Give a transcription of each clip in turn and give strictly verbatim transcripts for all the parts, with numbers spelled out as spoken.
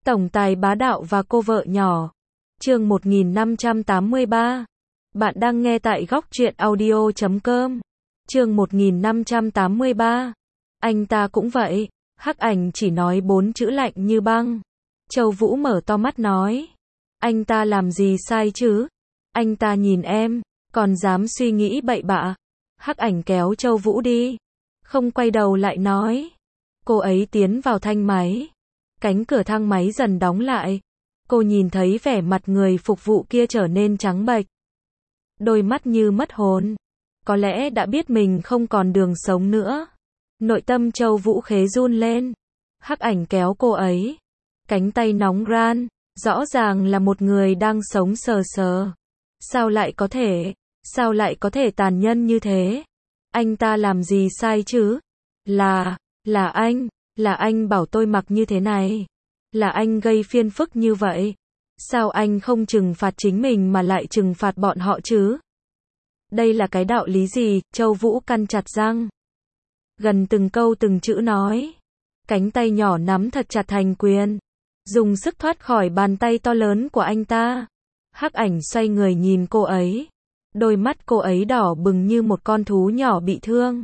Tổng tài bá đạo và cô vợ nhỏ. Chương một nghìn năm trăm tám mươi ba. Bạn đang nghe tại góc truyện audio chấm com. Chương một nghìn năm trăm tám mươi ba. Anh ta cũng vậy. Hắc Ảnh chỉ nói bốn chữ lạnh như băng. Châu Vũ mở to mắt nói. Anh ta làm gì sai chứ? Anh ta nhìn em, còn dám suy nghĩ bậy bạ. Hắc Ảnh kéo Châu Vũ đi. Không quay đầu lại nói. Cô ấy tiến vào thang máy. Cánh cửa thang máy dần đóng lại. Cô nhìn thấy vẻ mặt người phục vụ kia trở nên trắng bệch. Đôi mắt như mất hồn. Có lẽ đã biết mình không còn đường sống nữa. Nội tâm Châu Vũ khế run lên. Hắc Ảnh kéo cô ấy. Cánh tay nóng ran. Rõ ràng là một người đang sống sờ sờ. Sao lại có thể? Sao lại có thể tàn nhẫn như thế? Anh ta làm gì sai chứ? Là, là anh, là anh bảo tôi mặc như thế này. Là anh gây phiền phức như vậy. Sao anh không trừng phạt chính mình mà lại trừng phạt bọn họ chứ? Đây là cái đạo lý gì? Châu Vũ căn chặt răng. Gần từng câu từng chữ nói. Cánh tay nhỏ nắm thật chặt thành quyền. Dùng sức thoát khỏi bàn tay to lớn của anh ta. Hắc Ảnh xoay người nhìn cô ấy. Đôi mắt cô ấy đỏ bừng như một con thú nhỏ bị thương.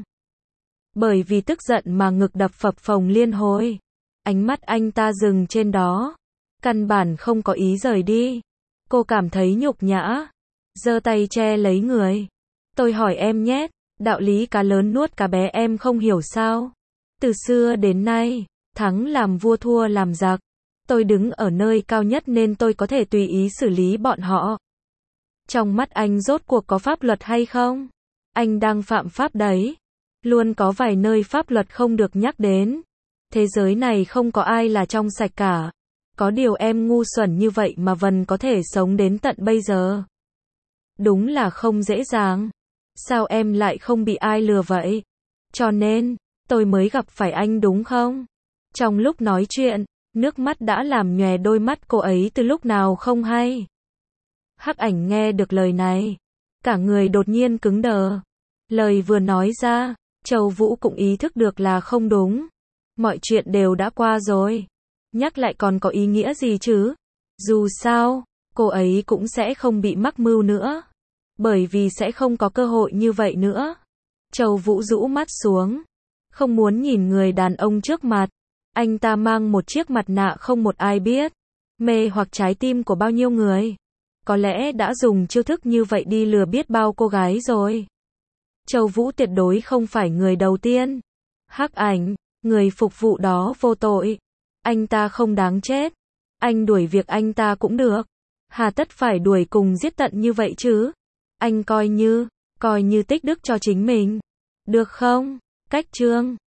Bởi vì tức giận mà ngực đập phập phồng liên hồi. Ánh mắt anh ta dừng trên đó. Căn bản không có ý rời đi. Cô cảm thấy nhục nhã. Giơ tay che lấy người. Tôi hỏi em nhé, đạo lý cá lớn nuốt cá bé em không hiểu sao? Từ xưa đến nay, thắng làm vua thua làm giặc. Tôi đứng ở nơi cao nhất nên tôi có thể tùy ý xử lý bọn họ. Trong mắt anh rốt cuộc có pháp luật hay không? Anh đang phạm pháp đấy. Luôn có vài nơi pháp luật không được nhắc đến. Thế giới này không có ai là trong sạch cả. Có điều em ngu xuẩn như vậy mà vẫn có thể sống đến tận bây giờ. Đúng là không dễ dàng. Sao em lại không bị ai lừa vậy? Cho nên, tôi mới gặp phải anh đúng không? Trong lúc nói chuyện, nước mắt đã làm nhòe đôi mắt cô ấy từ lúc nào không hay. Hắc Ảnh nghe được lời này. Cả người đột nhiên cứng đờ. Lời vừa nói ra, Châu Vũ cũng ý thức được là không đúng. Mọi chuyện đều đã qua rồi. Nhắc lại còn có ý nghĩa gì chứ? Dù sao, cô ấy cũng sẽ không bị mắc mưu nữa. Bởi vì sẽ không có cơ hội như vậy nữa. Châu Vũ rũ mắt xuống. Không muốn nhìn người đàn ông trước mặt. Anh ta mang một chiếc mặt nạ không một ai biết. Mê hoặc trái tim của bao nhiêu người. Có lẽ đã dùng chiêu thức như vậy đi lừa biết bao cô gái rồi. Châu Vũ tuyệt đối không phải người đầu tiên. Hắc Ảnh, người phục vụ đó vô tội. Anh ta không đáng chết. Anh đuổi việc anh ta cũng được. Hà tất phải đuổi cùng giết tận như vậy chứ? Anh coi như, coi như tích đức cho chính mình. Được không? Cách chương.